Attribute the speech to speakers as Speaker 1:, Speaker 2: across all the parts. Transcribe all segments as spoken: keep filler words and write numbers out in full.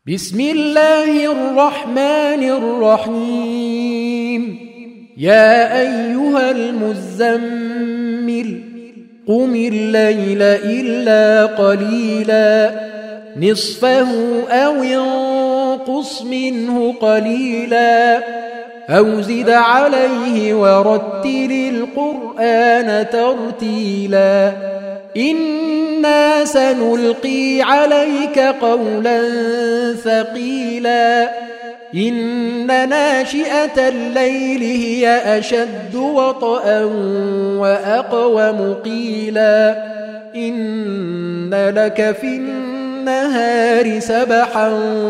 Speaker 1: بسم الله الرحمن الرحيم. يا أيها المزمل قم الليل إلا قليلا نصفه أو انقص منه قليلا أو زد عليه ورتل القرآن ترتيلا إنا سنلقي عليك قولا ثقيلا إن ناشئة الليل هي أشد وطئا وأقوم قيلا إن لك في النهار سبحا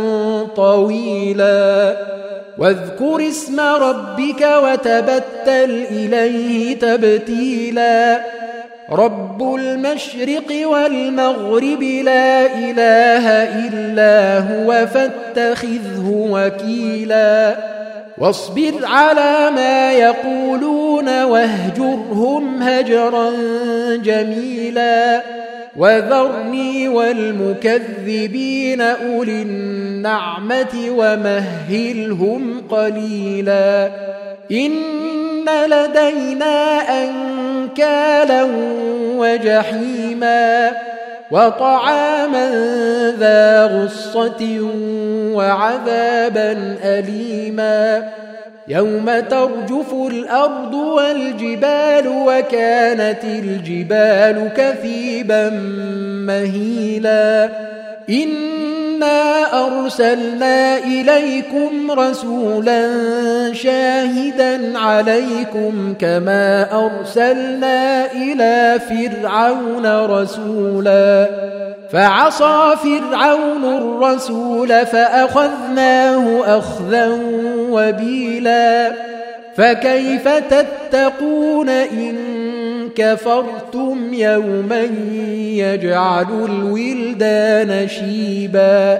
Speaker 1: طويلا واذكر اسم ربك وتبتل إليه تبتيلا رب المشرق والمغرب لا إله إلا هو فاتخذه وكيلا واصبر على ما يقولون واهجرهم هجرا جميلا وذرني والمكذبين أولي النعمة ومهلهم قليلا إن لدينا أنكالا وجحيما وطعاما ذا غصة وعذابا أليما يوم ترجف الأرض والجبال وكانت الجبال كثيبا مهيلا إنا أرسلنا إليكم رسولا شاهدا عليكم كما أرسلنا إلى فرعون رسولا فعصى فرعون الرسول فأخذناه أخذا وبيلا فكيف تتقون إن كفرتم يوما يجعل الولدان شيبا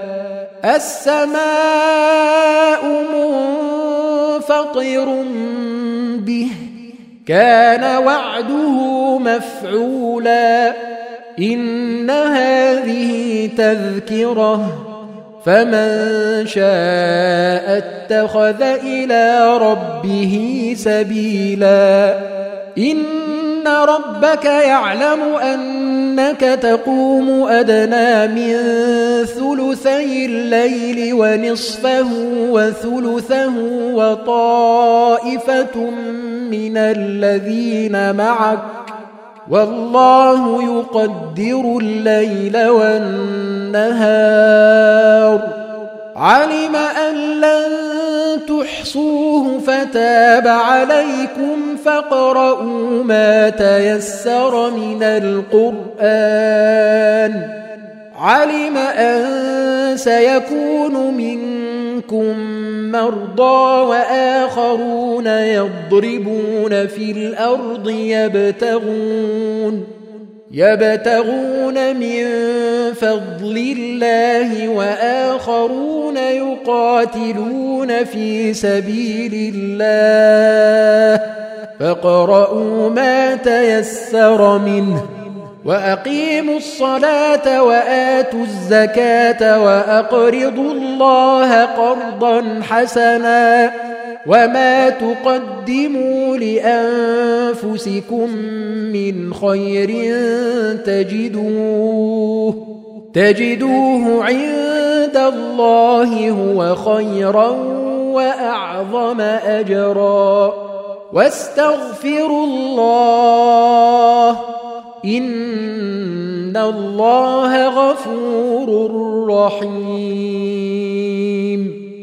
Speaker 1: السماء منفطر به كان وعده مفعولا إن هذه تذكرة فمن شاء اتخذ إلى ربه سبيلا إن ربك يعلم أنك تقوم أدنى من ثلثي الليل ونصفه وثلثه وطائفة من الذين معك والله يقدر الليل والنهار علم أن لن تحصوه فتاب عليكم فاقرؤوا ما تيسر من القرآن علم أن سيكون منكم مرضى وآخرون يضربون في الأرض يبتغون يبتغون من فضل الله وآخرون يقاتلون في سبيل الله فاقرؤوا ما تيسر منه وأقيموا الصلاة وآتوا الزكاة وأقرضوا الله قرضا حسنا وما تقدموا لأنفسكم من خير تجدوه تجدوه عند الله هو خيرا وأعظم أجرا واستغفروا الله إن الله غفور رحيم.